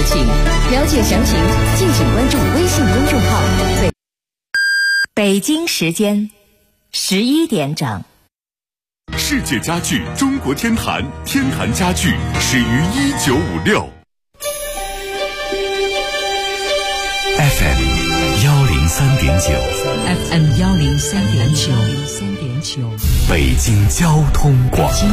情。了解详情，敬请关注微信公众号。 北京时间11点整。 世界家具中国天坛，天坛家具始于1956。FM 103.9 ，FM 103.9， 北京交通广播。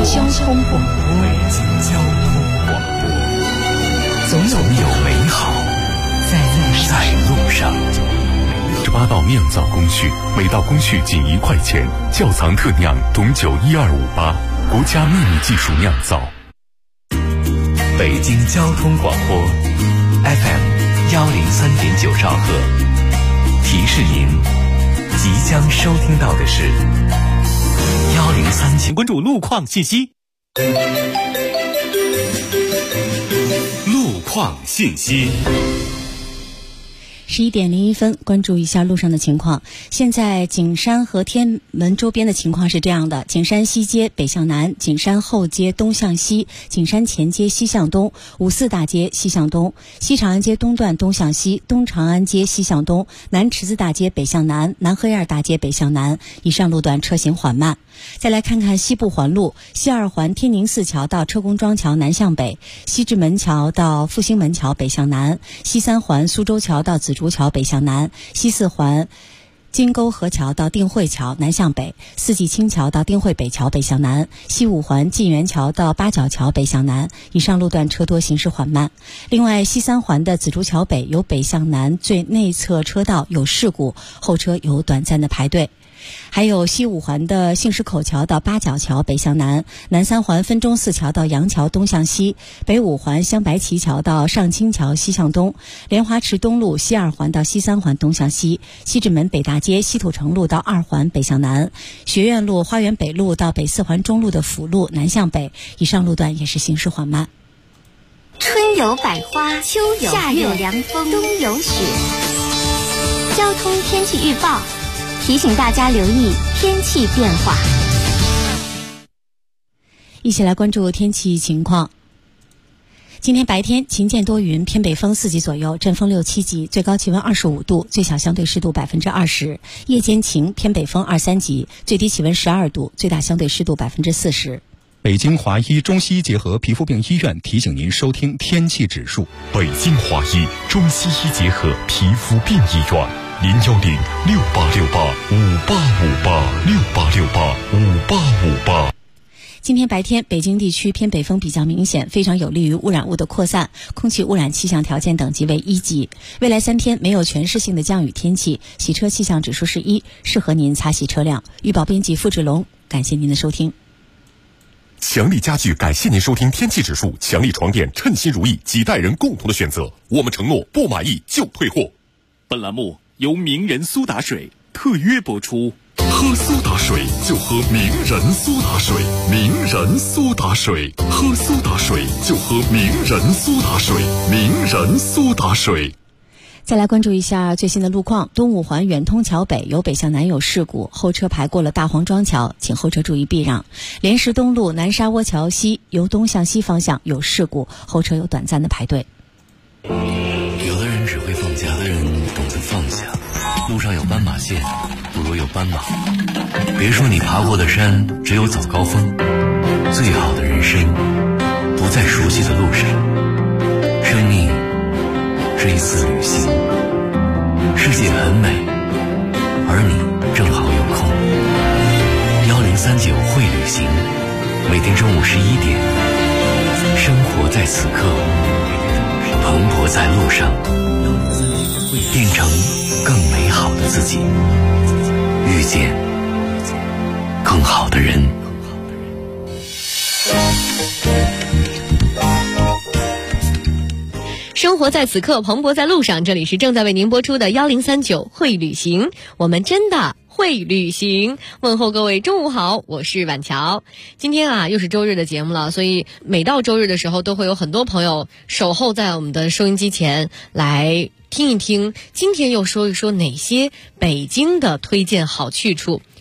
总有美好在路上。18道酿造工序，每道工序仅1块钱。窖藏特酿董酒12588，国家秘密技术酿造。北京交通广播 FM 103.9兆赫，提示您即将收听到的是103，请关注路况信息。路况信息。 11点01分，关注一下路上的情况。现在景山和天门周边的情况是这样的：景山西街北向南，景山后街东向西，景山前街西向东，五四大街西向东，西长安街东段东向西，东长安街西向东，南池子大街北向南，南河沿大街北向南。以上路段车行缓慢。再来看看西部环路，西二环天宁寺桥到车公庄桥南向北，西直门桥到复兴门桥北向南，西三环苏州桥到紫竹桥北向南，西四环金沟河桥到定慧桥南向北，四季青桥到定慧北桥北向南，西五环晋源桥到八角桥北向南。以上路段车多，行驶缓慢。另外，西三环的紫竹桥北由北向南最内侧车道有事故，后车有短暂的排队。还有西五环的杏石口桥到八角桥北向南，南三环分钟寺桥到杨桥东向西，北五环香白旗桥到上清桥西向东，莲花池东路西二环到西三环东向西，西直门北大街西土城路到二环北向南，学院路花园北路到北四环中路的辅路南向北。以上路段也是行驶缓慢。 春有百花，秋有夏有凉风，冬有雪。交通天气预报提醒大家留意天气变化。 一起来关注天气情况。今天白天晴间多云，偏北风4级左右，阵风6、7级，最高气温25度，最小相对湿度20%。夜间晴，偏北风2、3级，最低气温12度，最大相对湿度40%。 北京华医中西医结合皮肤病医院提醒您收听天气指数。北京华医中西医结合皮肤病医院，0106868585858，68585858。 今天白天北京地区偏北风比较明显，非常有利于污染物的扩散，空气污染气象条件等级为1级。未来3天没有全市性的降雨天气，洗车气象指数是1，适合您擦洗车辆。预报编辑付志龙，感谢您的收听。 强力家具感谢您收听天气指数。强力床垫称心如意，几代人共同的选择，我们承诺不满意就退货。本栏目由名人苏打水特约播出。喝苏打水就喝名人苏打水，名人苏打水，喝苏打水就喝名人苏打水，名人苏打水。 再来关注一下最新的路况。东五环远通桥北由北向南有事故，后车排过了大黄庄桥，请后车注意避让。莲石东路南沙窝桥西由东向西方向有事故，后车有短暂的排队。 有的人只会放假，有的人懂得放下。路上有斑马线，不如有斑马。别说你爬过的山只有早高峰，最好的人生不在熟悉的路上。生命是一次旅行，世界很美，而你正好有空。1039会旅行，每天中午11点，生活在此刻，蓬勃在路上，变成更美好的自己，遇见更好的人。 生活在此刻，蓬勃在路上。这里是正在为您播出的1039会旅行，我们真的会旅行。问候各位中午好，我是婉乔。今天又是周日的节目了，所以每到周日的时候都会有很多朋友守候在我们的收音机前来听一听今天又说一说哪些北京的推荐好去处。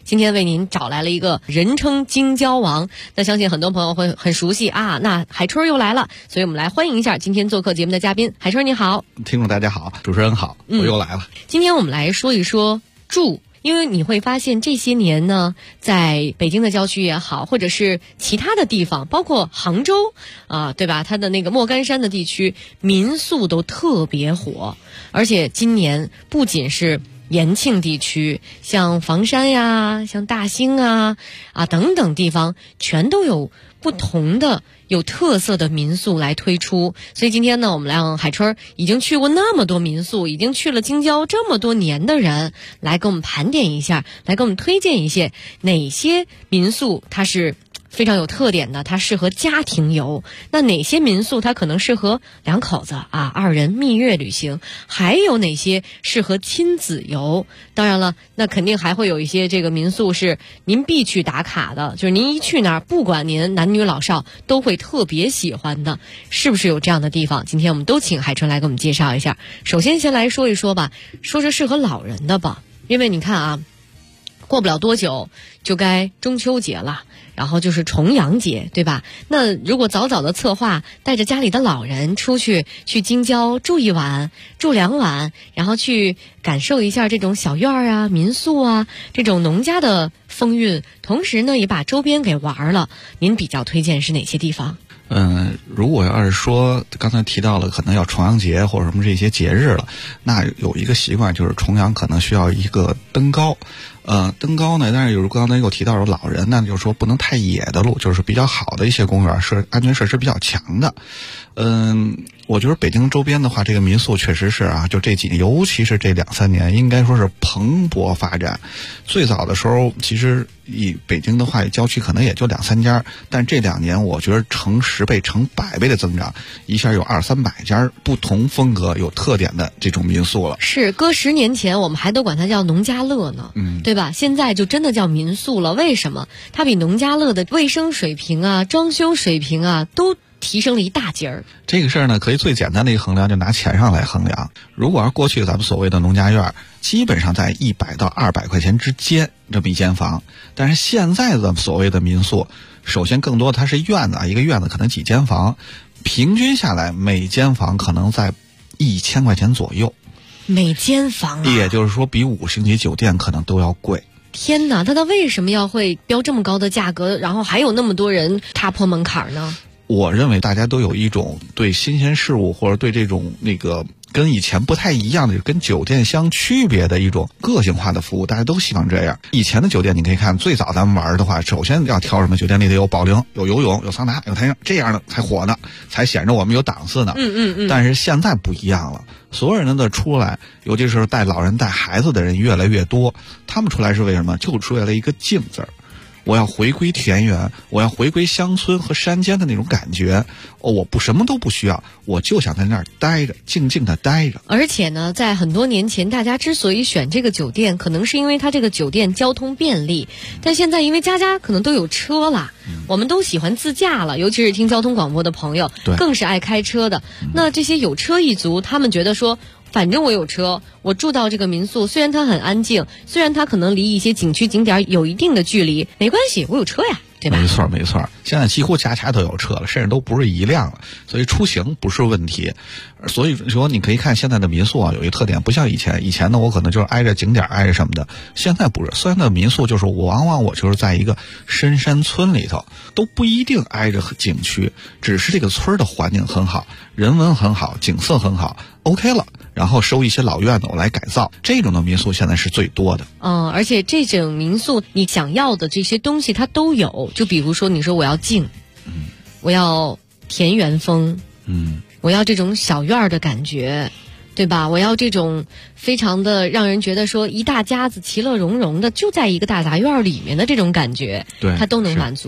今天为您找来了一个人称京郊王，那相信很多朋友会很熟悉啊。那海春又来了，所以我们来欢迎一下今天做客节目的嘉宾。海春你好。 听众大家好，主持人好，我又来了。 今天我们来说一说住。因为你会发现这些年呢，在北京的郊区也好，或者是其他的地方，包括杭州啊，对吧？它的那个莫干山的地区，民宿都特别火。而且今年不仅是延庆地区，像房山呀、像大兴啊等等地方，全都有不同的有特色的民宿来推出。所以今天呢，我们让海春已经去过那么多民宿，已经去了京郊这么多年的人，来给我们盘点一下，来给我们推荐一些哪些民宿它是非常有特点的，它适合家庭游。那哪些民宿它可能适合两口子二人蜜月旅行，还有哪些适合亲子游。当然了，那肯定还会有一些这个民宿是您必去打卡的，就是您一去那儿，不管您男女老少都会特别喜欢的。是不是有这样的地方？今天我们都请海春来给我们介绍一下。首先先来说一说吧，说是适合老人的吧，因为你看啊，过不了多久就该中秋节了，然后就是重阳节，对吧？那如果早早的策划，带着家里的老人出去京郊住1晚、住2晚，然后去感受一下这种小院啊、民宿啊这种农家的风韵，同时呢也把周边给玩了。您比较推荐是哪些地方？ 如果要是说刚才提到了可能要重阳节或者什么这些节日了，那有一个习惯就是重阳可能需要一个登高。登高呢，但是有刚才又提到有老人，那就是说不能太野的路，就是比较好的一些公园是安全设施比较强的。我觉得北京周边的话，这个民宿确实是就这几年，尤其是这2-3年，应该说是蓬勃发展。最早的时候，其实以北京的话，郊区可能也就2-3家，但这2年我觉得成10倍、成100倍的增长，一下有200-300家不同风格、有特点的这种民宿了。 是，搁10年前我们还都管它叫农家乐呢，对吧？现在就真的叫民宿了。为什么？它比农家乐的卫生水平啊、装修水平啊都提升了一大截儿。 这个事儿呢，可以最简单的一个衡量，就拿钱上来衡量。如果要过去咱们所谓的农家院，基本上在100到200块钱之间这么一间房，但是现在的所谓的民宿，首先更多它是院子，一个院子可能几间房，平均下来每间房可能在1000块钱左右。 每间房也就是说比5星级酒店可能都要贵。 天哪，它为什么要会标这么高的价格，然后还有那么多人踏破门槛呢？ 我认为大家都有一种对新鲜事物或者对这种跟以前不太一样的、跟酒店相区别的一种个性化的服务，大家都希望这样。以前的酒店你可以看，最早咱们玩的话，首先要挑什么？酒店里得有保龄、有游泳、有桑拿、有太阳，这样的才火呢，才显着我们有档次呢。但是现在不一样了，所有人的出来，尤其是带老人带孩子的人越来越多，他们出来是为什么？就是为了一个静字儿。我要回归田园，我要回归乡村和山间的那种感觉。我什么都不需要，我就想在那儿待着，静静的待着。 而且呢，在很多年前，大家之所以选这个酒店，可能是因为它这个酒店交通便利。但现在因为家家可能都有车了，我们都喜欢自驾了，尤其是听交通广播的朋友，更是爱开车的。那这些有车一族，他们觉得说，反正我有车，我住到这个民宿，虽然它很安静，虽然它可能离一些景区景点有一定的距离，没关系，我有车呀，对吧？ 没错，现在几乎家家都有车了，甚至都不是一辆了，所以出行不是问题。所以说你可以看现在的民宿有一个特点，不像以前呢，我可能就是挨着景点挨着什么的，现在不是。现在的民宿就是往往我就是在一个深山村里头，都不一定挨着景区，只是这个村的环境很好，人文很好，景色很好 ，OK 了。然后收一些老院子我来改造，这种的民宿现在是最多的。 而且这种民宿你想要的这些东西它都有，就比如说你说我要静，我要田园风，我要这种小院的感觉，对吧？我要这种非常的让人觉得说一大家子其乐融融的就在一个大杂院里面的这种感觉， 对， 它都能满足。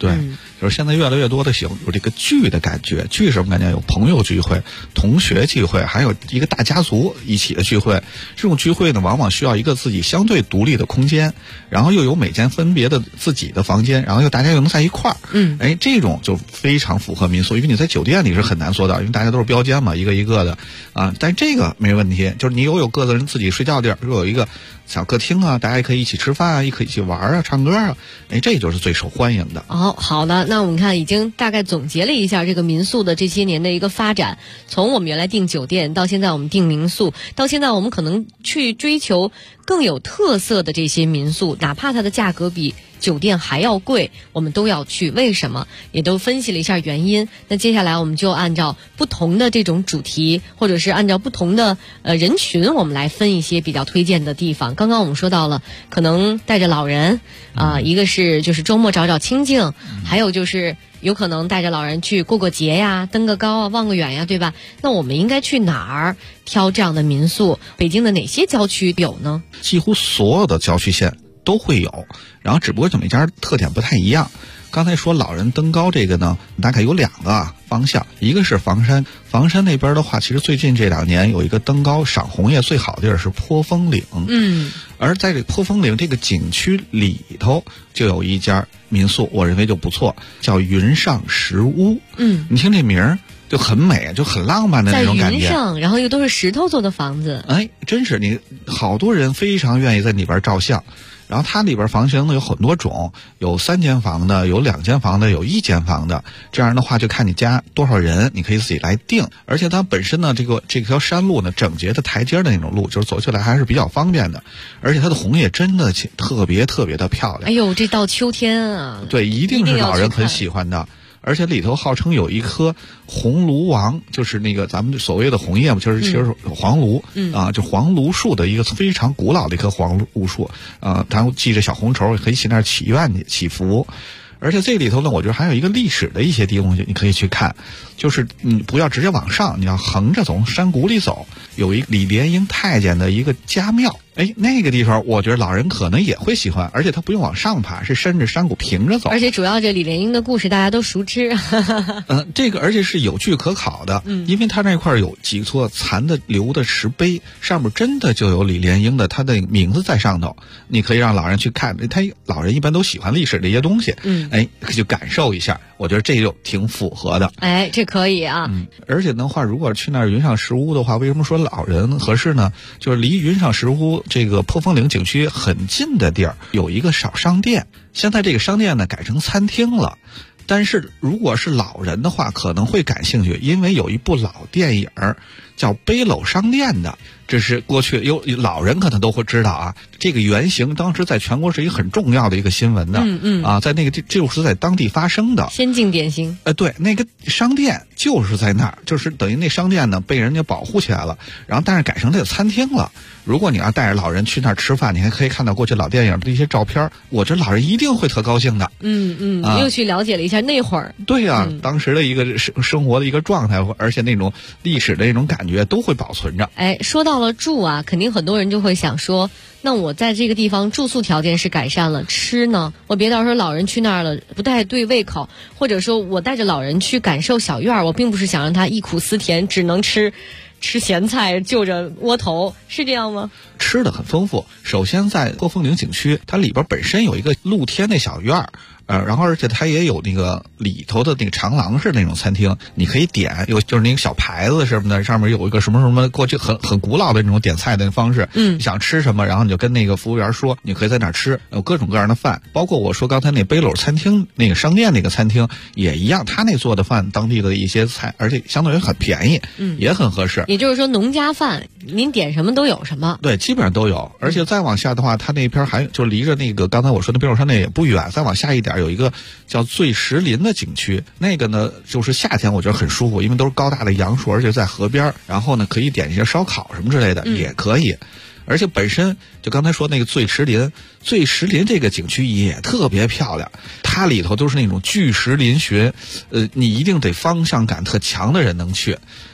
对，就是现在越来越多的有这个聚的感觉。聚什么感觉？有朋友聚会、同学聚会，还有一个大家族一起的聚会。这种聚会呢，往往需要一个自己相对独立的空间，然后又有每间分别的自己的房间，然后大家又能在一块儿。这种就非常符合民宿，因为你在酒店里是很难做到，因为大家都是标间嘛，一个一个的啊。但这个没问题，就是你有各自人自己睡觉地儿，又有一个小客厅啊，大家也可以一起吃饭啊，也可以一起玩啊，唱歌啊，这就是最受欢迎的。 好的，那我们看已经大概总结了一下这个民宿的这些年的一个发展，从我们原来订酒店到现在我们订民宿，到现在我们可能去追求更有特色的这些民宿，哪怕它的价格比酒店还要贵，我们都要去。为什么？也都分析了一下原因。那接下来我们就按照不同的这种主题，或者是按照不同的人群，我们来分一些比较推荐的地方。刚刚我们说到了，可能带着老人一个是就是周末找清静，还有就是有可能带着老人去过个节呀，登个高啊，望个远呀，对吧？那我们应该去哪儿挑这样的民宿？北京的哪些郊区有呢？ 几乎所有的郊区县都会有，然后只不过每家特点不太一样。刚才说老人登高这个呢，大概有2个方向，一个是房山那边的话，其实最近这2年有一个登高赏红叶最好的地儿是坡峰岭。而在这坡峰岭这个景区里头，就有一家民宿，我认为就不错，叫云上石屋。你听这名儿就很美，就很浪漫的那种感觉。 在云上，然后又都是石头做的房子。 真是你好多人非常愿意在里边照相。然后它里边房型呢有很多种，有3间房的，有2间房的，有1间房的。这样的话就看你家多少人，你可以自己来定。而且它本身呢，这条山路呢，整洁的台阶的那种路，就是走起来还是比较方便的。而且它的红叶真的特别特别的漂亮。 这到秋天啊， 对，一定是老人很喜欢的。而且里头号称有一棵红芦王，就是那个咱们所谓的红叶嘛，其实是黄芦就黄芦树的一个非常古老的一棵黄芦树它系着小红绸，可以去那儿祈愿祈福。而且这里头呢，我觉得还有一个历史的一些地方你可以去看，就是你不要直接往上，你要横着从山谷里走，有一李莲英太监的一个家庙。那个地方我觉得老人可能也会喜欢，而且他不用往上爬，是顺着山谷平着走。 而且主要这李莲英的故事大家都熟知。 这个而且是有据可考的，因为他那块有几座残的留的石碑，上面真的就有李莲英的他的名字在上头。你可以让老人去看，老人一般都喜欢历史这些东西，就感受一下。我觉得这就挺符合的。 这可以啊。 而且的话，如果去那儿云上石屋的话，为什么说老人合适呢？就是离云上石屋这个坡峰岭景区很近的地儿有一个小商店，现在这个商店呢改成餐厅了。但是如果是老人的话，可能会感兴趣，因为有一部老电影叫《背篓商店》的，这是过去有老人可能都会知道啊。这个原型当时在全国是一个很重要的一个新闻的，在那个就是在当地发生的先进典型。 对，那个商店就是在那儿，就是等于那商店呢被人家保护起来了，然后但是改成这个餐厅了。如果你要带着老人去那儿吃饭，你还可以看到过去老电影的一些照片，我觉得老人一定会特高兴的。 又去了解了一下那会儿。 对啊，当时的一个生活的一个状态，而且那种历史的那种感觉都会保存着。 说到了住啊，肯定很多人就会想说，那我在这个地方住宿条件是改善了，吃呢，我别到时候老人去那儿了不太对胃口，或者说我带着老人去感受小院，我并不是想让他忆苦思甜，只能吃咸菜就着窝头，是这样吗？ 吃的很丰富。首先在坡峰岭景区，它里边本身有一个露天的小院然后而且它也有那个里头的那个长廊式那种餐厅，你可以点，就是那个小牌子什么的，上面有一个什么什么过去很古老的那种点菜的方式。你想吃什么，然后你就跟那个服务员说，你可以在哪儿吃，有各种各样的饭，包括我说刚才那背篓餐厅那个商店那个餐厅也一样，他那做的饭当地的一些菜，而且相对于很便宜，也很合适。 也就是说农家饭您点什么都有什么。 对，基本上都有。而且再往下的话，他那边还就离着那个刚才我说的背篓商店也不远，再往下一点有一个叫醉石林的景区，那个呢就是夏天我觉得很舒服，因为都是高大的杨树，而且在河边，然后呢可以点一些烧烤什么之类的，也可以。而且本身就刚才说那个醉石林这个景区也特别漂亮，它里头都是那种巨石嶙峋，你一定得方向感特强的人能去。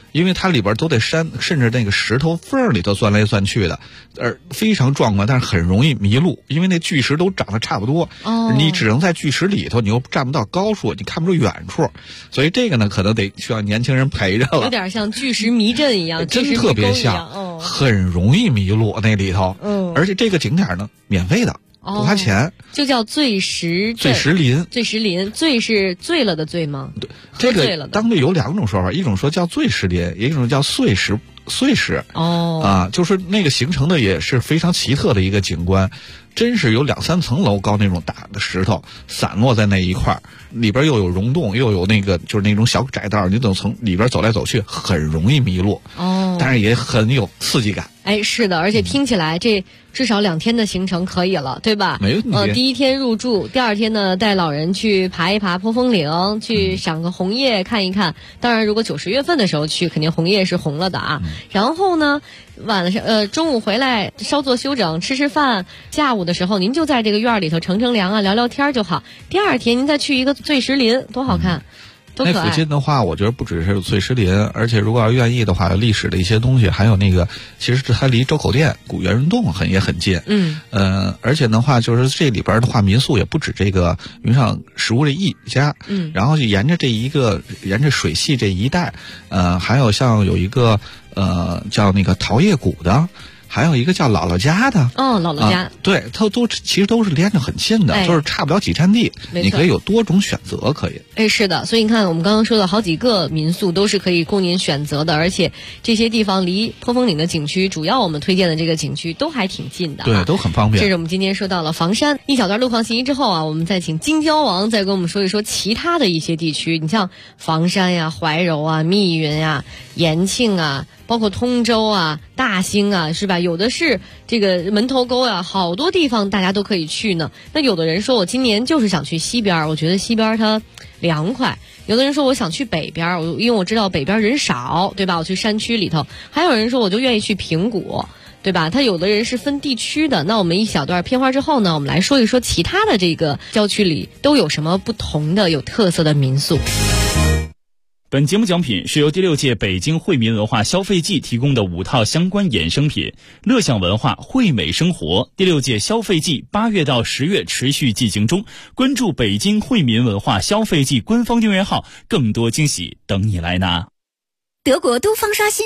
因为它里边都得山，甚至那个石头缝里头钻来钻去的，非常壮观，但是很容易迷路，因为那巨石都长得差不多，你只能在巨石里头，你又站不到高处，你看不出远处，所以这个呢，可能得需要年轻人陪着了。 有点像巨石迷阵一样， 真特别像，很容易迷路那里头。而且这个景点呢，免费的。不花钱， 就叫醉石林。 醉是醉了的醉吗？ 对，这个当地有2种说法，一种说叫醉石林，一种叫碎石。就是那个形成的也是非常奇特的一个景观，真是有2-3层楼高那种大的石头散落在那一块儿，里边又有溶洞，又有那个就是那种小窄道，你从里边走来走去，很容易迷路。但是也很有刺激感。 是的，而且听起来这至少2天的行程可以了，对吧？ 没问题。 第1天入住，第2天呢带老人去爬一爬坡峰岭，去赏个红叶看一看。当然，如果9、10月份的时候去，肯定红叶是红了的啊。然后呢，晚上中午回来稍作休整，吃饭。下午的时候，您就在这个院里头乘凉啊，聊聊天就好。第2天您再去一个醉石林，多好看！ 那附近的话，我觉得不只是醉石林，而且如果要愿意的话，有历史的一些东西，还有那个，其实它离周口店古元润洞也很近。而且的话，就是这里边的话，民宿也不止这个云上石屋这一家。然后就沿着水系这一带，还有像有一个叫那个桃叶谷的。还有一个叫姥姥家的姥姥家， 对，它其实都是连着很近的，就是差不了几站地，你可以有多种选择，可以。 是的，所以你看我们刚刚说的好几个民宿都是可以供您选择的，而且这些地方离坡峰岭的景区，主要我们推荐的这个景区都还挺近的， 对，都很方便。 这是我们今天说到了房山一小段路况信息之后啊，我们再请金交王再跟我们说一说其他的一些地区，你像房山呀、怀柔啊、密云啊、延庆啊。包括通州啊、大兴啊，是吧？有的是这个门头沟啊，好多地方大家都可以去呢。那有的人说我今年就是想去西边，我觉得西边它凉快。有的人说我想去北边，因为我知道北边人少，对吧？我去山区里头。还有人说我就愿意去平谷，对吧？它有的人是分地区的。那我们一小段片花之后呢，我们来说一说其他的这个郊区里都有什么不同的、有特色的民宿。 本节目奖品是由第6届北京惠民文化消费季提供的5套相关衍生品，乐享文化惠美生活。第6届消费季8月到10月持续进行中，关注北京惠民文化消费季官方订阅号，更多惊喜等你来拿。 德国都方刷新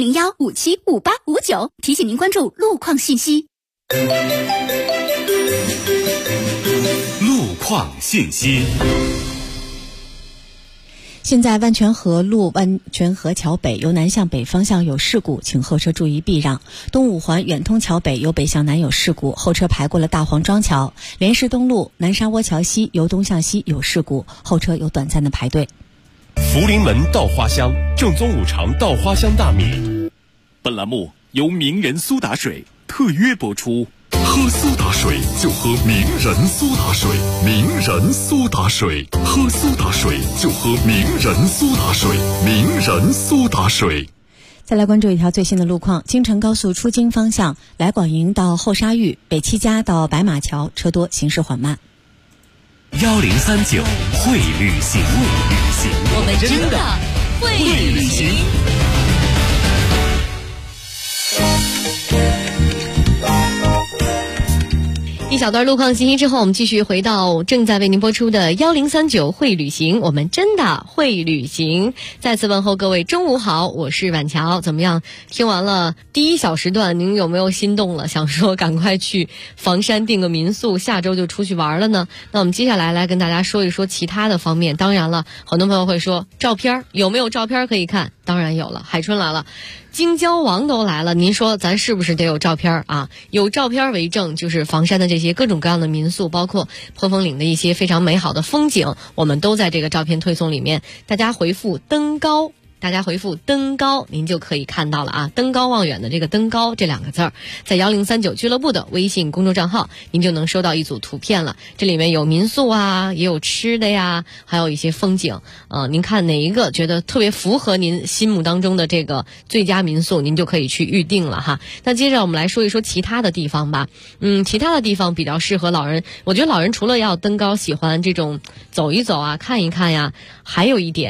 4001575859，提醒您关注路况信息。 路况信息。 现在万泉河路万泉河桥北由南向北方向有事故，请后车注意避让。东五环远通桥北由北向南有事故，后车排过了大黄庄桥。莲市东路南沙窝桥西由东向西有事故，后车有短暂的排队。 福临门稻花香，正宗五常稻花香大米。本栏目由名人苏打水特约播出。喝苏打水就喝名人苏打水，名人苏打水，喝苏打水就喝名人苏打水，名人苏打水。 再来关注一条最新的路况，京承高速出京方向来广营到后沙峪，北七家到白马桥车多，行驶缓慢。 1039会旅行， 我们真的会旅行。一小段路况信息之后，我们继续回到正在为您播出的1039会旅行，我们真的会旅行。再次问候各位中午好，我是婉乔。怎么样，听完了第1小时段，您有没有心动了，想说赶快去房山订个民宿，下周就出去玩了呢？那我们接下来跟大家说一说其他的方面。当然了，很多朋友会说照片有没有照片可以看？当然有了，海春来了，京郊王都来了，您说咱是不是得有照片啊？有照片为证，就是房山的这些各种各样的民宿，包括坡峰岭的一些非常美好的风景，我们都在这个照片推送里面。大家回复登高，您就可以看到了啊！登高望远的这个登高这2个字儿，在1039俱乐部的微信公众账号，您就能收到一组图片了。这里面有民宿啊，也有吃的呀，还有一些风景。您看哪一个觉得特别符合您心目当中的这个最佳民宿，您就可以去预定了哈。那接着我们来说一说其他的地方吧。其他的地方比较适合老人，我觉得老人除了要登高，喜欢这种走一走啊、看一看呀，还有一点。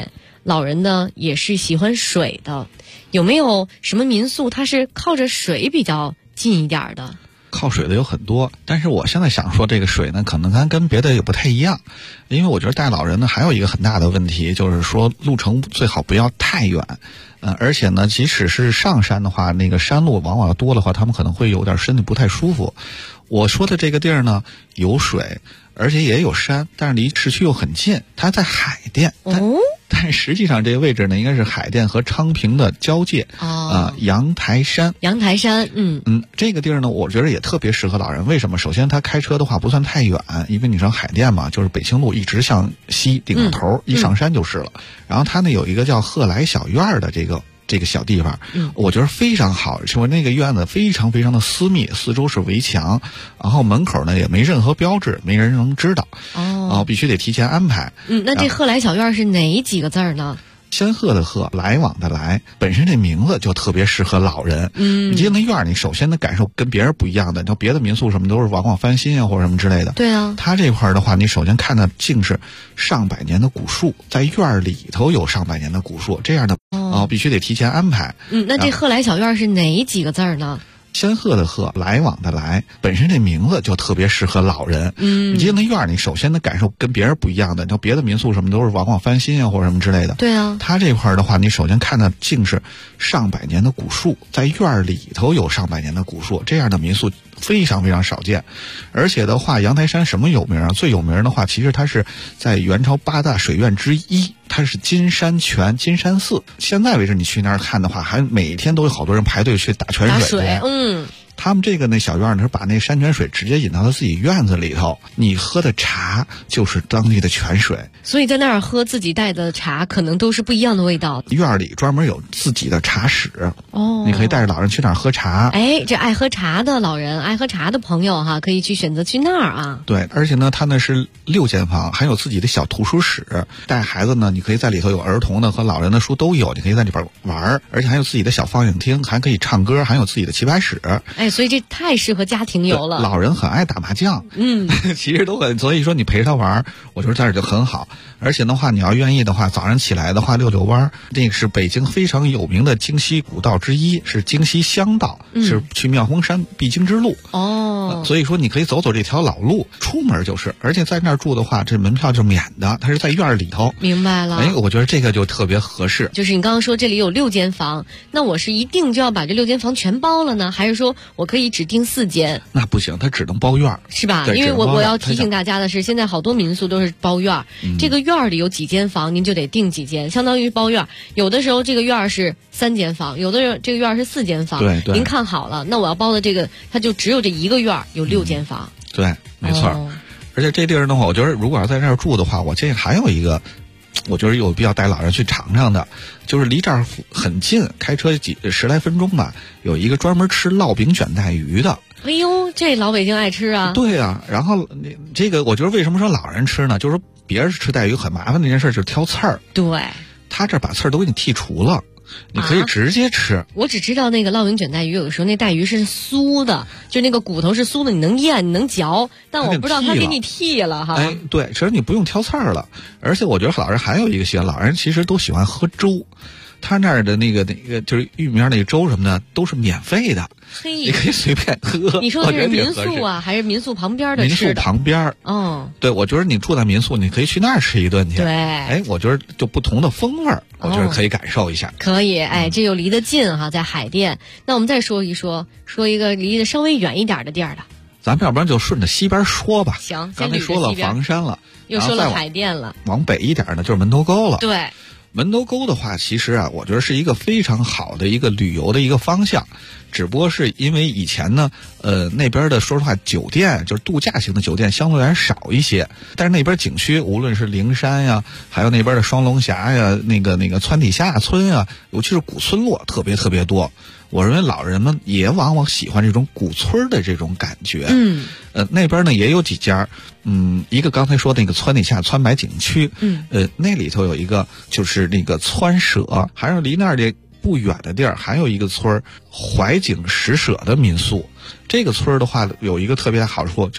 老人呢也是喜欢水的，有没有什么民宿它是靠着水比较近一点的？ 靠水的有很多，但是我现在想说这个水呢，可能它跟别的也不太一样，因为我觉得带老人呢还有一个很大的问题，就是说路程最好不要太远，而且呢，即使是上山的话，那个山路往往多的话，他们可能会有点身体不太舒服。我说的这个地儿呢，有水，而且也有山，但是离市区又很近，它在海淀。但实际上这个位置呢，应该是海淀和昌平的交界阳台山。 阳台山， 这个地儿呢，我觉得也特别适合老人。为什么？首先，他开车的话不算太远，因为你上海淀嘛，就是北清路一直向西顶个头，一上山就是了。然后它呢有一个叫鹤来小院的这个小地方，我觉得非常好。是我那个院子非常非常的私密，四周是围墙，然后门口呢也没任何标志，没人能知道。必须得提前安排。 那这鹤来小院是哪几个字呢？ 仙鹤的鹤，来往的来，本身这名字就特别适合老人。你进那院儿，你首先的感受跟别人不一样的。你说别的民宿什么都是往往翻新啊，或者什么之类的。 对啊， 它这块儿的话，你首先看的竟是上百年的古树，在院儿里头有上百年的古树，这样的必须得提前安排。 那这鹤来小院是哪几个字呢？ 仙鹤的鹤，来往的来，本身这名字就特别适合老人。你进那院儿，你首先的感受跟别人不一样的。你说别的民宿什么都是往往翻新啊，或者什么之类的。 对啊， 它这块儿的话，你首先看的竟是上百年的古树，在院儿里头有上百年的古树，这样的民宿非常非常少见。而且的话，阳台山什么有名啊？最有名的话，其实它是在元朝8大水院之一，它是金山泉、金山寺。现在为止，你去那儿看的话，还每天都有好多人排队去打泉水。他们这个那小院呢，是把那山泉水直接引到了自己院子里头，你喝的茶就是当地的泉水。 所以在那儿喝自己带的茶，可能都是不一样的味道。 院里专门有自己的茶室，你可以带着老人去那儿喝茶。 这爱喝茶的老人、爱喝茶的朋友可以去选择去那儿啊。 对，而且呢，它呢是6间房，还有自己的小图书室。带孩子呢，你可以在里头有儿童的和老人的书都有，你可以在里边玩，而且还有自己的小放映厅，还可以唱歌，还有自己的棋牌室。 所以这太适合家庭游了。 老人很爱打麻将，其实都很，所以说你陪着他玩，我觉得在这就很好。而且的话，你要愿意的话，早上起来的话溜溜弯，这个是北京非常有名的京西古道之一，是京西乡道，是去妙峰山必经之路。所以说你可以走走这条老路，出门就是。而且在那儿住的话，这门票就是免的，它是在院里头。 明白了。 我觉得这个就特别合适。 就是你刚刚说这里有6间房，那我是一定就要把这6间房全包了呢，还是说我可以只订4间？ 那不行，它只能包院， 是吧？因为我要提醒大家的是，现在好多民宿都是包院，这个院里有几间房，您就得订几间，相当于包院。有的时候这个院是3间房，有的人这个院是4间房。 对， 您看好了，那我要包的这个，它就只有这一个院，有6间房。 对，没错。而且这地儿的话，我觉得如果要在这儿住的话，我建议还有一个，我觉得有必要带老人去尝尝的，就是离这儿很近，开车10来分钟吧，有一个专门吃烙饼卷带鱼的。 这老北京爱吃啊。 对啊，然后这个我觉得为什么说老人吃呢？就是说别人吃带鱼很麻烦的一件事就是挑刺儿。 对， 他这把刺儿都给你剔除了。你可以直接吃。 我只知道那个烙饼卷带鱼，有的时候那带鱼是酥的，就那个骨头是酥的，你能咽，你能嚼，但我不知道他给你剔了哈。 对，其实你不用挑刺儿了。而且我觉得老人还有一个习惯，老人其实都喜欢喝粥。他那儿的那个就是玉米面那个粥什么的都是免费的，你可以随便喝。 你说的是民宿啊，还是民宿旁边的吃的？ 民宿旁边。对，我觉得你住在民宿，你可以去那儿吃一顿去。 对， 我觉得就不同的风味儿，我觉得可以感受一下。 可以，这又离得近哈，在海淀。那我们再说一个离得稍微远一点的地儿的。 咱们要不然就顺着西边说吧。 行， 刚才说了房山了， 又说了海淀了， 往北一点呢就是门头沟了。 对。 门头沟的话，其实我觉得是一个非常好的一个旅游的一个方向，只不过是因为以前呢，那边的说实话，酒店就是度假型的酒店相对来少一些，但是那边景区无论是灵山呀，还有那边的双龙峡呀，那个湍底下村呀，尤其是古村落特别特别多。我认为老人们也往往喜欢这种古村的这种感觉。那边呢也有几家，一个刚才说那个湍底下湍白景区，那里头有一个就是那个湍舍，还有离那儿的不远的地儿还有一个村怀景石舍的民宿。这个村的话有一个特别的好处，就是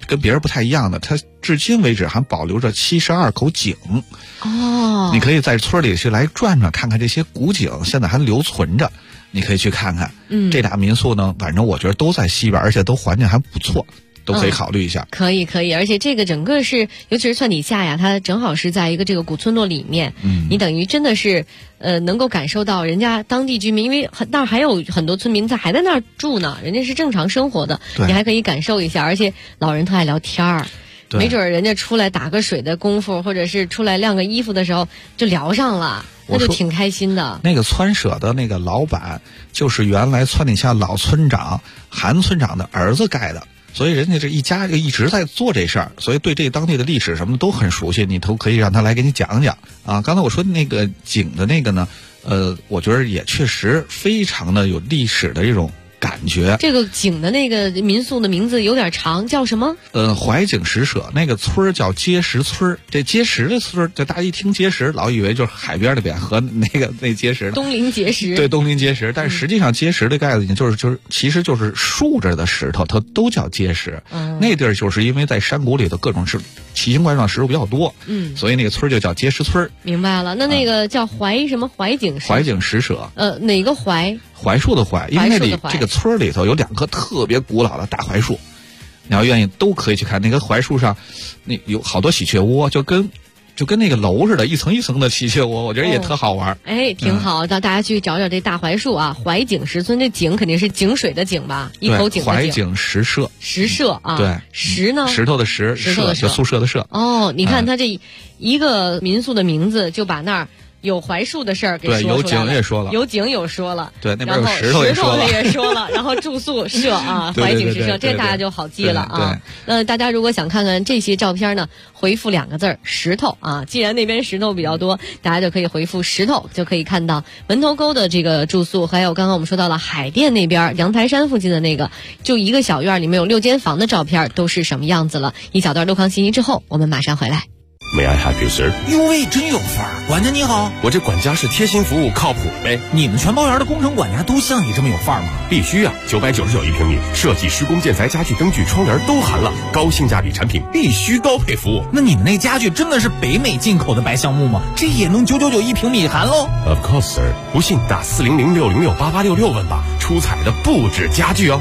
跟别人不太一样的，它至今为止还保留着72口井。 哦， 你可以在村里去来转转，看看这些古井现在还留存着，你可以去看看。这俩民宿呢，反正我觉得都在西边，而且都环境还不错。都可以考虑一下， 可以，而且这个整个是，尤其是窜底下呀，它正好是在一个这个古村落里面，你等于真的是，能够感受到人家当地居民，因为那儿还有很多村民还在那儿住呢，人家是正常生活的，你还可以感受一下，而且老人特爱聊天儿。没准人家出来打个水的功夫，或者是出来晾个衣服的时候就聊上了，那就挺开心的。 那个窜舍的那个老板，就是原来窜底下老村长韩村长的儿子盖的。所以人家这一家就一直在做这事儿，所以对这当地的历史什么的都很熟悉，你都可以让他来给你讲讲啊。刚才我说那个井的那个呢，我觉得也确实非常的有历史的这种感觉。 这个井的那个民宿的名字有点长，叫什么？ 怀景石舍，那个村儿叫碣石村。这碣石的村儿，这大家一听碣石，老以为就是海边那边和那碣石。 东临碣石。 对，东临碣石，但是实际上碣石的概念其实就是竖着的石头，它都叫碣石。那地儿就是因为在山谷里的各种奇形怪状的石头比较多，所以那个村就叫碣石村。明白了，那个叫怀景石。 怀景石舍。 哪个怀？ 槐树的槐，因为那里这个村里头有2棵特别古老的大槐树，你要愿意都可以去看。那个槐树上，那有好多喜鹊窝，就跟那个楼似的，一层一层的喜鹊窝，我觉得也特好玩。 挺好，大家去找找这大槐树啊。怀景石村，这井肯定是井水的井吧？一口井的井。 怀景石舍。 石舍啊。 对。 石呢？ 石头的石，舍就宿舍的舍。 哦，你看他这一个民宿的名字，就把那儿有槐树的事儿给说出来了。 有井也说了， 有井有说了， 对，那边有石头也说了，然后住宿舍啊，怀景石舍，这大家就好记了啊。那大家如果想看看这些照片呢，回复2个字石头啊。既然那边石头比较多，大家就可以回复石头，就可以看到门头沟的这个住宿，还有刚刚我们说到了海淀那边阳台山附近的那个，就一个小院里面有6间房的照片都是什么样子了。一小段路况信息之后，我们马上回来。 May I help you, sir？ 哟喂，真有范儿！管家你好， 我这管家是贴心服务，靠谱呗。 你们全包园的工程管家都像你这么有范儿吗？ 必须啊！999一平米，设计、施工、建材、家具、灯具、窗帘都含了，高性价比产品，必须高配服务。 那你们那家具真的是北美进口的白橡木吗？这也能999一平米含喽 ？Of course, sir。不信打400-606-8866问吧，出彩的不止家具哦。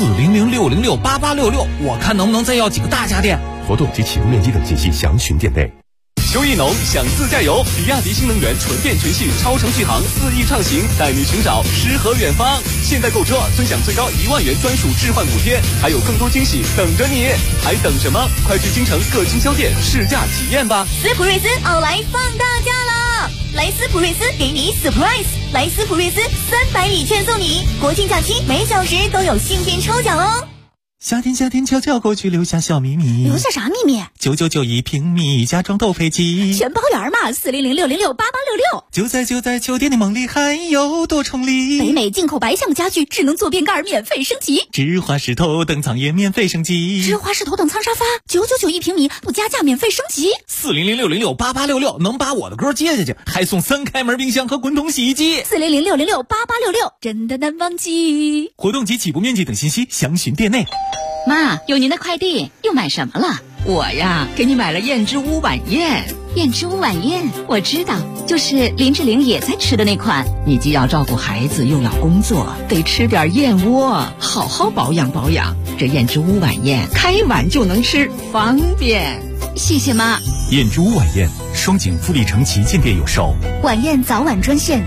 400-606-8866，我看能不能再要几个大家电。 活动及启用面积等信息详询店内。 秋意浓，想自驾游，比亚迪新能源纯电全系超程续航4翼畅行，带你寻找诗和远方。现在购车尊享最高1万元专属置换补贴，还有更多惊喜等着你，还等什么？快去京城各经销店试驾体验吧！ 斯普锐斯奥莱放大假了，来斯普锐斯给你 surprise， 来斯普锐斯300礼券送你，国庆假期每小时都有信件抽奖哦。 夏天悄悄过去，留下小秘密。 留下啥秘密 ？999一平米，家装都配齐， 全包圆嘛！400-606-8866。 就在酒店的梦里，还有多重礼。 北美进口白橡木家具，智能坐便盖免费升级， 芝华士头等舱也免费升级， 芝华士头等舱沙发999一平米，不加价免费升级。 400-606-8866能把我的歌接下去，还送3开门冰箱和滚筒洗衣机。 400-606-8866真的难忘记。 活动及起步面积等信息详询店内。 妈，有您的快递，又买什么了？我呀，给你买了燕之屋晚宴。 燕之屋晚宴，我知道，就是林志玲也在吃的那款。 你既要照顾孩子，又要工作，得吃点燕窝，好好保养保养。这燕之屋晚宴，开碗就能吃，方便。 谢谢妈。 燕之屋晚宴，双井富力城旗舰店有售。 晚宴早晚专线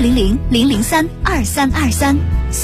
400-003-2323。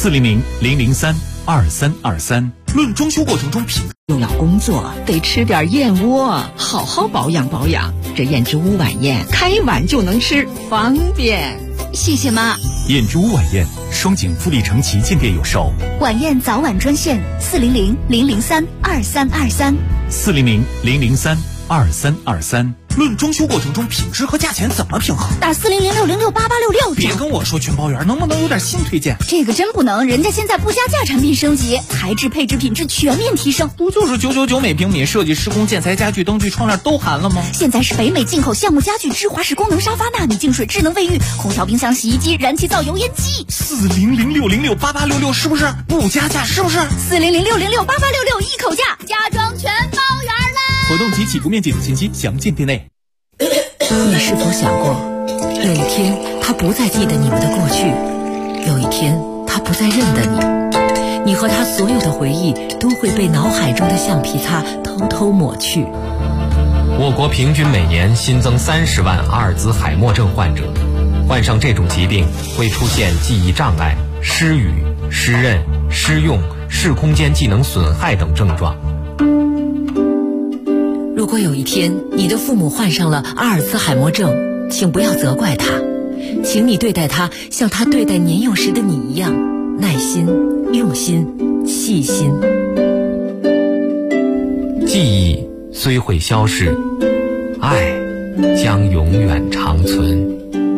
400-003-2323。论装修过程中品， 又要工作，得吃点燕窝，好好保养保养。这燕之屋晚宴，开碗就能吃，方便。 谢谢妈。 燕之屋晚宴，双井富力城旗舰店有售。 晚宴早晚专线400-003-2323。 400-003-2323。 2323。论装修过程中品质和价钱怎么平衡？ 打4006068866。 别跟我说全包圆，能不能有点新推荐？ 这个真不能，人家现在不加价产品升级，材质配置品质全面提升。 不就是999每平米，设计施工建材家具灯具窗帘都含了吗？ 现在是北美进口橡木家具、芝华士功能沙发、纳米净水、智能卫浴、空调、冰箱、洗衣机、燃气灶、油烟机。 4006068866是不是？不加价是不是 ？4006068866一口价，家装全包圆啦！ 活动及起步面积等信息详见店内。 你是否想过，有一天他不再记得你们的过去，有一天他不再认得你，你和他所有的回忆都会被脑海中的橡皮擦偷偷抹去。 我国平均每年新增30万阿尔兹海默症患者，患上这种疾病会出现记忆障碍、失语、失认、失用、视空间技能损害等症状。 如果有一天你的父母患上了阿尔兹海默症，请不要责怪他，请你对待他像他对待年幼时的你一样，耐心、用心、细心。 记忆虽会消逝，爱将永远长存。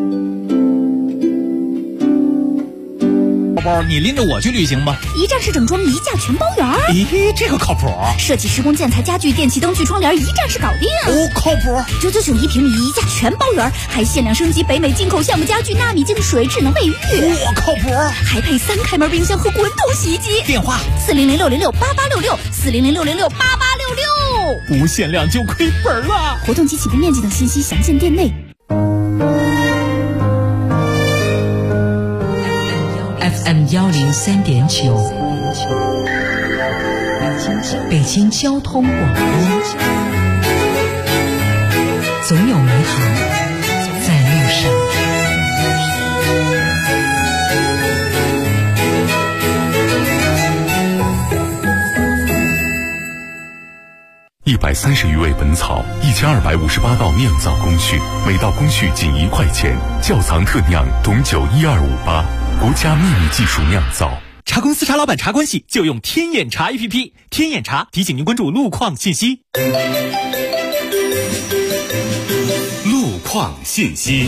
包，你拎着我去旅行吧。 一站式整装，一价全包圆。 咦，这个靠谱。 设计施工建材家具电器灯具窗帘一站式搞定。 哦，靠谱。 999一平米，一价全包圆，还限量升级北美进口橡木家具、纳米净水、智能卫浴。 哇，靠谱。 还配3开门冰箱和滚筒洗衣机。 电话 4006068866，4006068866。 不限量就亏本了。 活动及起步面积等信息详见店内。 FM 103.9，北京交通广播，总有美好在路上。 130余味本草，1258道酿造工序，每道工序仅1块钱。窖藏特酿董酒12588，国家秘密技术酿造。 茶公司茶老板茶关系就用天眼茶 APP， 天眼茶提醒您关注路况信息。 路况信息。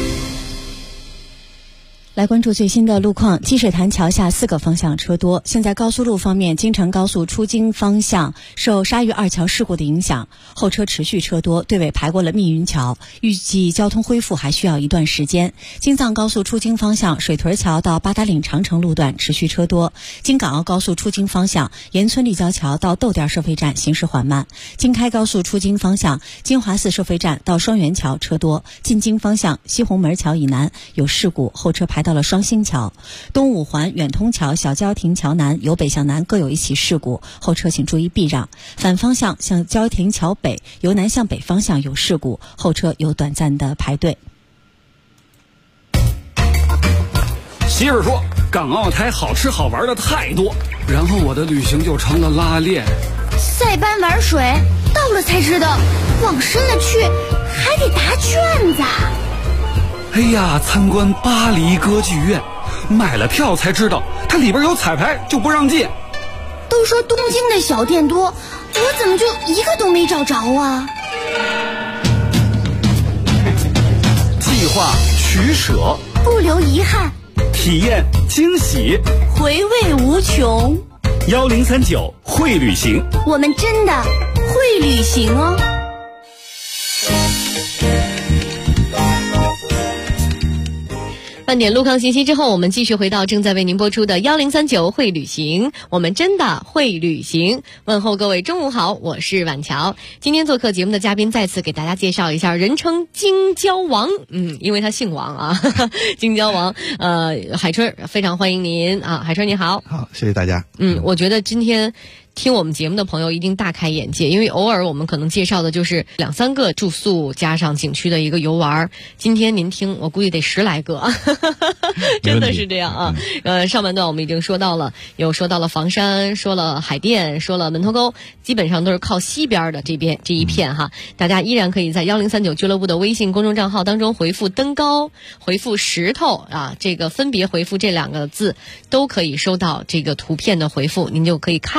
来关注最新的路况。积水潭桥下4个方向车多。现在高速路方面，京承高速出京方向受鲨鱼二桥事故的影响，后车持续车多，队尾排过了密云桥，预计交通恢复还需要一段时间。京藏高速出京方向水屯桥到八达岭长城路段持续车多。京港澳高速出京方向盐村立交桥到豆店收费站行驶缓慢。京开高速出京方向金华寺收费站到双元桥车多。进京方向西红门桥以南有事故，后车排到了双星桥。东五环远通桥小交亭桥南由北向南各有一起事故，后车请注意避让。反方向向交亭桥北由南向北方向有事故，后车有短暂的排队。 媳妇说港澳台好吃好玩的太多，然后我的旅行就成了拉练。 塞班玩水，到了才知道往深了去还得答卷子。 哎呀，参观巴黎歌剧院，买了票才知道它里边有彩排就不让进。 都说东京的小店多，我怎么就一个都没找着啊？ 计划取舍， 不留遗憾， 体验惊喜， 回味无穷。 1039会旅行， 我们真的会旅行哦。 半点路况信息之后，我们继续回到正在为您播出的1039会旅行，我们真的会旅行。问候各位中午好，我是婉乔。今天做客节目的嘉宾再次给大家介绍一下，人称京郊王，因为他姓王啊，京郊王，海春，非常欢迎您啊，海春你好。 好，谢谢大家。 我觉得今天听我们节目的朋友一定大开眼界，因为偶尔我们可能介绍的就是2-3个住宿加上景区的一个游玩，今天您听我估计得10来个真的是这样啊。上半段我们已经说到了房山，说了海淀，说了门头沟，基本上都是靠西边的这一片哈。大家依然可以在1039俱乐部的微信公众账号当中回复登高，回复石头啊，这个分别回复这2个字都可以收到这个图片的回复，您就可以看到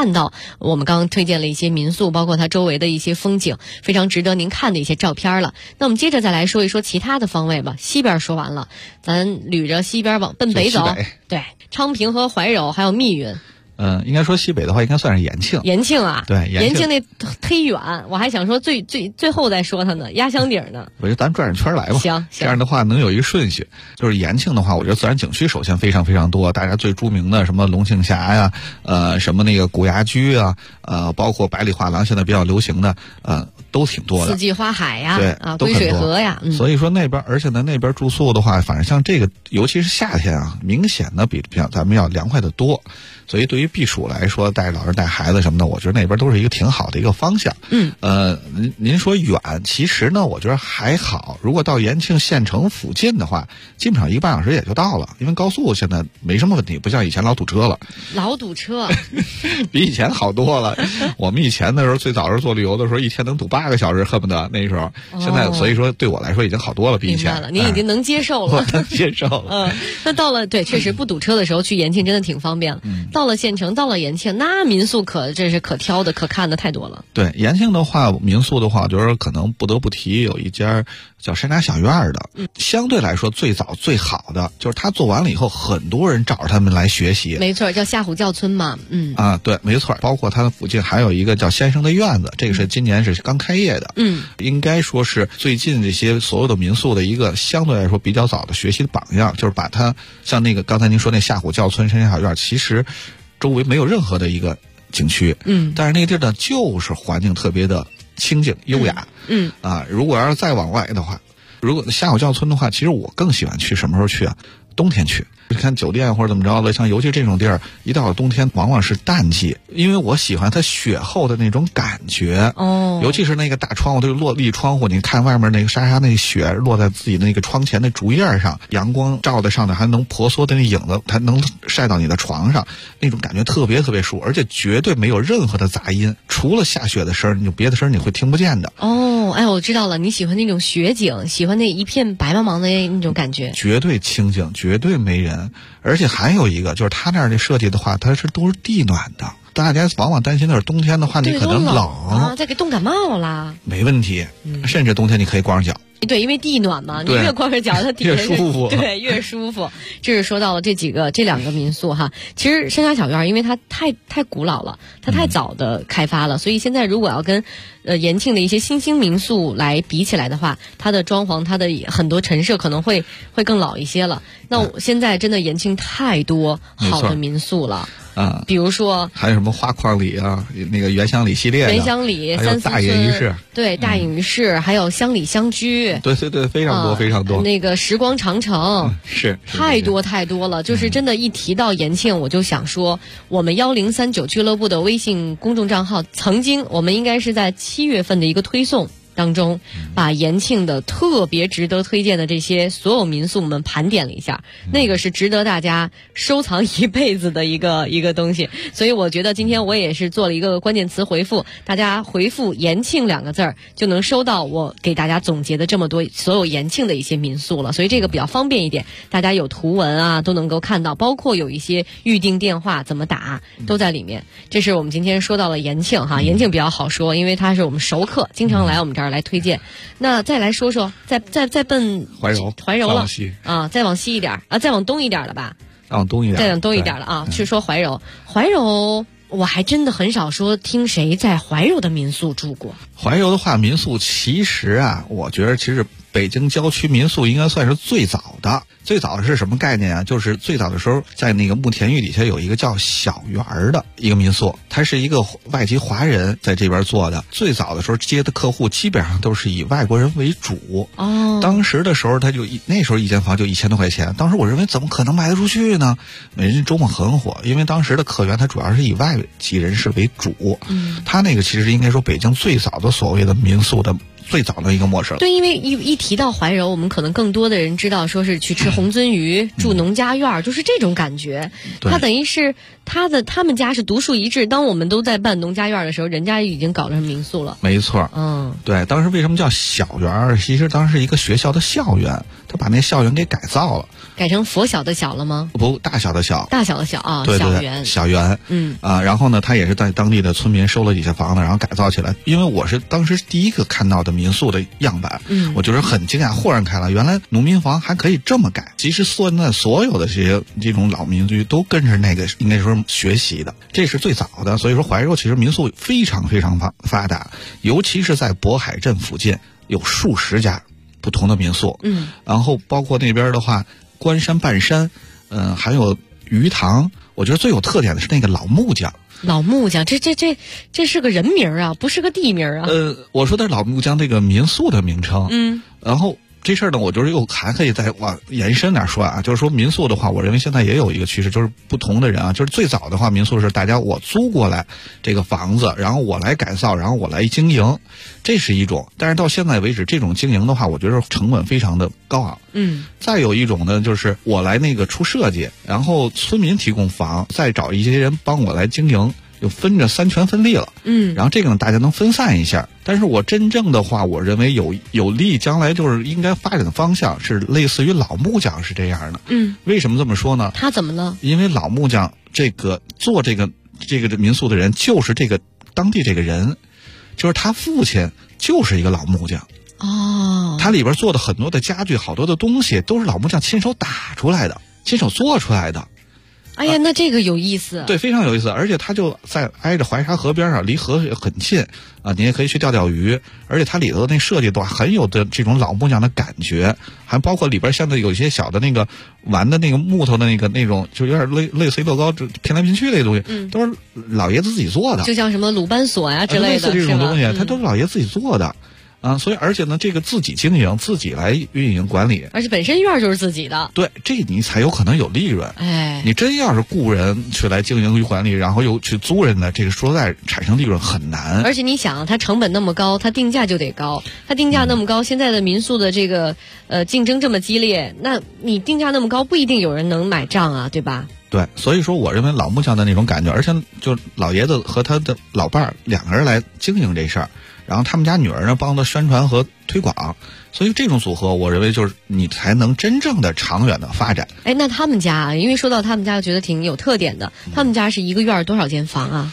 我们刚刚推荐了一些民宿，包括它周围的一些风景，非常值得您看的一些照片了。那我们接着再来说一说其他的方位吧。西边说完了，咱捋着西边奔北走。对，昌平和怀柔还有密云。 应该说西北的话，应该算是延庆。 延庆啊， 对， 延庆那忒远，我还想说最后再说它呢，压箱底呢。 我觉得咱转着圈来吧。 行， 这样的话能有一个顺序。就是延庆的话，我觉得自然景区首先非常非常多，大家最著名的什么龙庆峡呀，什么那个古崖居啊，包括百里画廊现在比较流行的，都挺多的。 四季花海呀， 对啊，归水河呀。 所以说那边，而且呢那边住宿的话，反正像这个，尤其是夏天啊，明显的比咱们要凉快的多。所以对于避暑来说，带老人带孩子什么的，我觉得那边都是一个挺好的一个方向。您说远，其实呢，我觉得还好。如果到延庆县城附近的话，基本上1个半小时也就到了，因为高速现在没什么问题，不像以前老堵车了。 老堵车， 比以前好多了。我们以前的时候，最早是做旅游的时候，一天能堵8个小时，恨不得那时候。现在所以说对我来说已经好多了，比以前。 明白了，您已经能接受了。 我能接受了。 那到了确实不堵车的时候去延庆真的挺方便了。到了县城，到了延庆，那民宿真是可挑的、可看的太多了。 对，延庆的话，民宿的话，我觉得可能不得不提有一家叫山楂小院的，相对来说最早最好的，就是他做完了以后，很多人找着他们来学习。 没错，叫夏虎教村嘛。 对，没错，包括它的附近还有一个叫先生的院子，这个是今年是刚开业的。应该说是最近这些所有的民宿的一个相对来说比较早的学习的榜样，就是把它像那个刚才您说那夏虎教村、山楂小院，其实周围没有任何的一个景区，但是那个地儿呢，就是环境特别的清静优雅，如果要是再往外的话，如果夏虎教村的话，其实我更喜欢去什么时候去啊？冬天去。你看酒店或者怎么着的，像尤其这种地儿，一到了冬天往往是淡季，因为我喜欢它雪后的那种感觉。尤其是那个大窗户，都是落地窗户，你看外面那个沙沙那雪落在自己的那个窗前的竹叶上，阳光照在上头，还能婆娑的那影子，它能晒到你的床上，那种感觉特别特别舒服，而且绝对没有任何的杂音，除了下雪的声，你别的声你会听不见的。 我知道了，你喜欢那种雪景，喜欢那一片白茫茫的那种感觉， 绝对清静，绝对没人。而且还有一个就是他那儿的设计的话，它都是地暖的。大家往往担心的是冬天的话，你可能冷再给冻感冒啦。 没问题，甚至冬天你可以光着脚。 对，因为地暖嘛，你越光着脚，它底下越舒服。 对，越舒服。这是说到了这2个民宿哈。其实山楂小院，因为它太古老了，它太早的开发了，所以现在如果要跟延庆的一些新兴民宿来比起来的话，它的装潢、它的很多陈设可能会更老一些了。那我现在真的延庆太多好的民宿了。比如说还有什么花框里啊，那个原乡里系列的， 原乡里、 还有大隐于市， 对，大隐于市，还有乡里乡居， 对，非常多非常多。 那个时光长城是太多了，就是真的，一提到延庆，我就想说，我们1039俱乐部的微信公众账号，曾经我们应该是在7月份的一个推送当中，把延庆的特别值得推荐的这些所有民宿我们盘点了一下，那个是值得大家收藏一辈子的一个东西。所以我觉得今天我也是做了一个关键词回复，大家回复延庆2个字儿，就能收到我给大家总结的这么多所有延庆的一些民宿了。所以这个比较方便一点，大家有图文啊都能够看到，包括有一些预订电话怎么打都在里面。这是我们今天说到了延庆哈，延庆比较好说，因为它是我们熟客，经常来我们这儿来推荐。那再来说说，再奔怀柔了啊，再往西一点啊，再往东一点了吧？ 再往东一点了啊！去说怀柔，我还真的很少说听谁在怀柔的民宿住过。 怀柔的话，民宿其实啊，我觉得其实北京郊区民宿应该算是最早的。最早是什么概念啊？就是最早的时候，在那个慕田峪底下有一个叫小园的一个民宿，它是一个外籍华人在这边做的。最早的时候接的客户基本上都是以外国人为主。当时的时候他就那时候一间房就1000多块钱，当时我认为怎么可能卖得出去呢？人家周末很火，因为当时的客源它主要是以外籍人士为主。他那个其实应该说北京最早的所谓的民宿的最早的一个模式了。 对，因为一提到怀柔，我们可能更多的人知道说是去吃红鳟鱼、住农家院，就是这种感觉。他等于是他们家是独树一帜。当我们都在办农家院的时候，人家已经搞成民宿了。 没错，对，当时为什么叫小园？其实当时是一个学校的校园，他把那校园给改造了。 改成佛小的小了吗？ 不，大小的小。 大小的小啊， 对对对， 小园。 小园，然后呢，他也是在当地的村民收了几些房子，然后改造起来。因为我是当时第一个看到的民宿的样板，我就是很惊讶，豁然开朗，原来农民房还可以这么改。其实现在所有的这种老民居都跟着那个应该说学习的，这是最早的。所以说怀柔其实民宿非常非常发达，尤其是在渤海镇附近有数十家不同的民宿，然后包括那边的话。关山半山，还有鱼塘，我觉得最有特点的是那个老木匠。 老木匠，这是个人名啊，不是个地名啊。 我说的是老木匠这个民宿的名称。然后这事儿呢，我就是又还可以再往延伸点说啊，就是说民宿的话，我认为现在也有一个趋势，就是不同的人啊，就是最早的话，民宿是大家我租过来这个房子，然后我来改造，然后我来经营，这是一种。但是到现在为止，这种经营的话，我觉得成本非常的高昂。再有一种呢，就是我来那个出设计，然后村民提供房，再找一些人帮我来经营。就分着三权分立了，然后这个呢，大家能分散一下。但是我真正的话，我认为有利将来就是应该发展的方向是类似于老木匠是这样的。为什么这么说呢？ 他怎么了？ 因为老木匠这个做这个民宿的人就是这个当地这个人，就是他父亲就是一个老木匠。他里边做的很多的家具，好多的东西都是老木匠亲手打出来的，亲手做出来的。 哎呀，那这个有意思。 对，非常有意思，而且它就在挨着淮沙河边上，离河很近啊，你也可以去钓鱼，而且它里头的那设计都很有的这种老木匠的感觉，还包括里边现在有一些小的那个玩的那个木头的那种，就有点类似于乐高偏来偏去那个东西，都是老爷子自己做的， 就像什么鲁班锁呀之类的， 类似这种东西，它都是老爷自己做的。所以而且呢，这个自己经营，自己来运营管理， 而且本身院就是自己的， 对，这你才有可能有利润。你真要是雇人去来经营与管理，然后又去租人的，这个说实在产生利润很难。 而且你想，它成本那么高，它定价就得高，它定价那么高，现在的民宿的这个竞争这么激烈，那你定价那么高，不一定有人能买账啊，对吧？ 对，所以说我认为老木匠的那种感觉，而且就老爷子和他的老伴儿两个人来经营这事儿。然后他们家女儿呢帮他宣传和推广，所以这种组合我认为就是你才能真正的长远的发展。 那他们家因为说到他们家，我觉得挺有特点的。他们家是一个院多少间房啊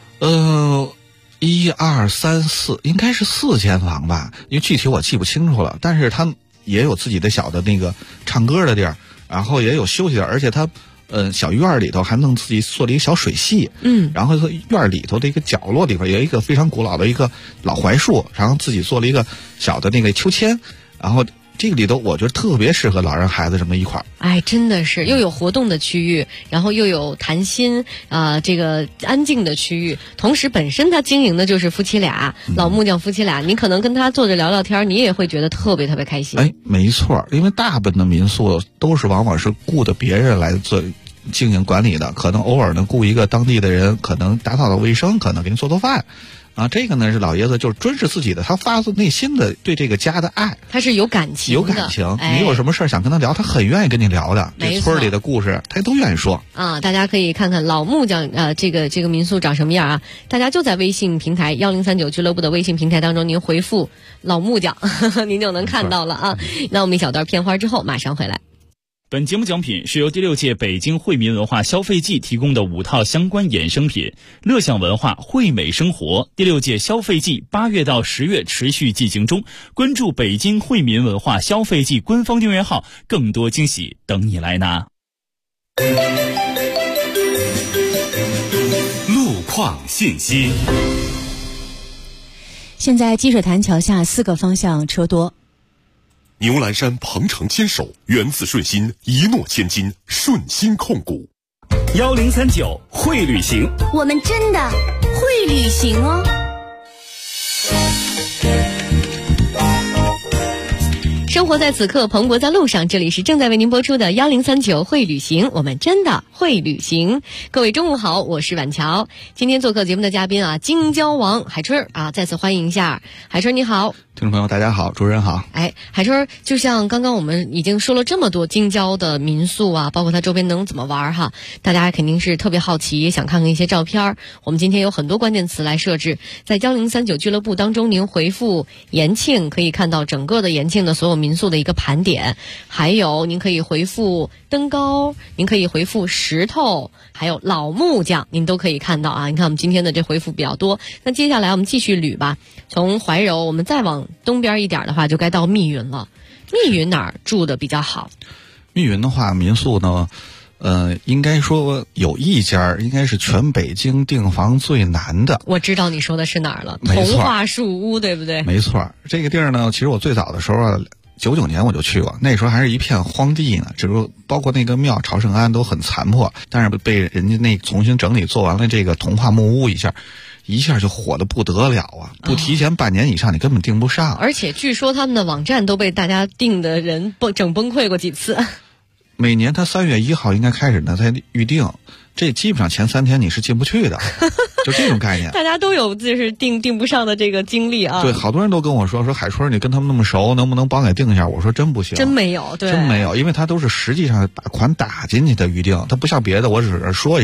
？1、2、3、4，应该是4间房吧，因为具体我记不清楚了。但是他也有自己的小的那个唱歌的地儿，然后也有休息的，而且他小院里头还弄自己做了一个小水系，然后院里头的一个角落里边有一个非常古老的一个老槐树，然后自己做了一个小的那个秋千，然后这个里头我觉得特别适合老人孩子这么一块儿。 真的是又有活动的区域，然后又有谈心这个安静的区域，同时本身他经营的就是夫妻俩，老木匠夫妻俩，你可能跟他坐着聊聊天，你也会觉得特别特别开心。 没错，因为大部分的民宿都是往往是雇的别人来做经营管理的，可能偶尔呢雇一个当地的人，可能打扫卫生，可能给你做饭。这个呢是老爷子就是专是自己的，他发自内心的对这个家的爱， 他是有感情的， 有感情。你有什么事儿想跟他聊，他很愿意跟你聊的。这村里的故事，他都愿意说大家可以看看老木匠这个民宿长什么样啊？大家就在微信平台1039俱乐部的微信平台当中，您回复老木匠，您就能看到了啊。那我们一小段片花之后马上回来。 本节目奖品是由第6届北京惠民文化消费季提供的5套相关衍生品，乐享文化惠美生活。第6届消费季8月到10月持续进行中，关注北京惠民文化消费季官方订阅号，更多惊喜等你来拿。 路况信息。 现在积水潭桥下4个方向车多。 牛栏山鹏程牵手，源自顺心，一诺千金，顺心控股。 1039会旅行， 我们真的会旅行哦。 生活在此刻，蓬勃在路上。这里是正在为您播出的1039会旅行，我们真的会旅行。各位中午好，我是婉乔。今天做客节目的嘉宾啊，京郊王海春啊，再次欢迎一下。海春你好。 听众朋友大家好，主持人好。 哎，海春，就像刚刚我们已经说了这么多京郊的民宿啊，包括它周边能怎么玩哈，大家肯定是特别好奇，也想看看一些照片。我们今天有很多关键词来设置，在1039俱乐部当中，您回复延庆可以看到整个的延庆的所有民宿的一个盘点，还有您可以回复登高，您可以回复石头，还有老木匠，您都可以看到啊。你看我们今天的这回复比较多，那接下来我们继续捋吧。从怀柔我们再往东边一点的话，就该到密云了。密云哪儿住的比较好？ 密云的话，民宿呢，应该说有一家应该是全北京订房最难的。 我知道你说的是哪儿了， 童话树屋，对不对？ 没错，这个地儿呢，其实我最早的时候啊，99年我就去过，那时候还是一片荒地呢，只是包括那个庙朝圣庵都很残破，但是被人家那重新整理做完了这个童话木屋一下就火得不得了啊！不提前半年以上，你根本订不上。 而且据说他们的网站都被大家订的人整崩溃过几次。 每年他3月1号应该开始呢才预定，这基本上前3天你是进不去的，就这种概念。 大家都有就是订不上的这个经历啊。 对，好多人都跟我说海春，你跟他们那么熟，能不能帮给订一下？我说真不行， 真没有，对， 真没有，因为他都是实际上把款打进去的预定，他不像别的，我只是说一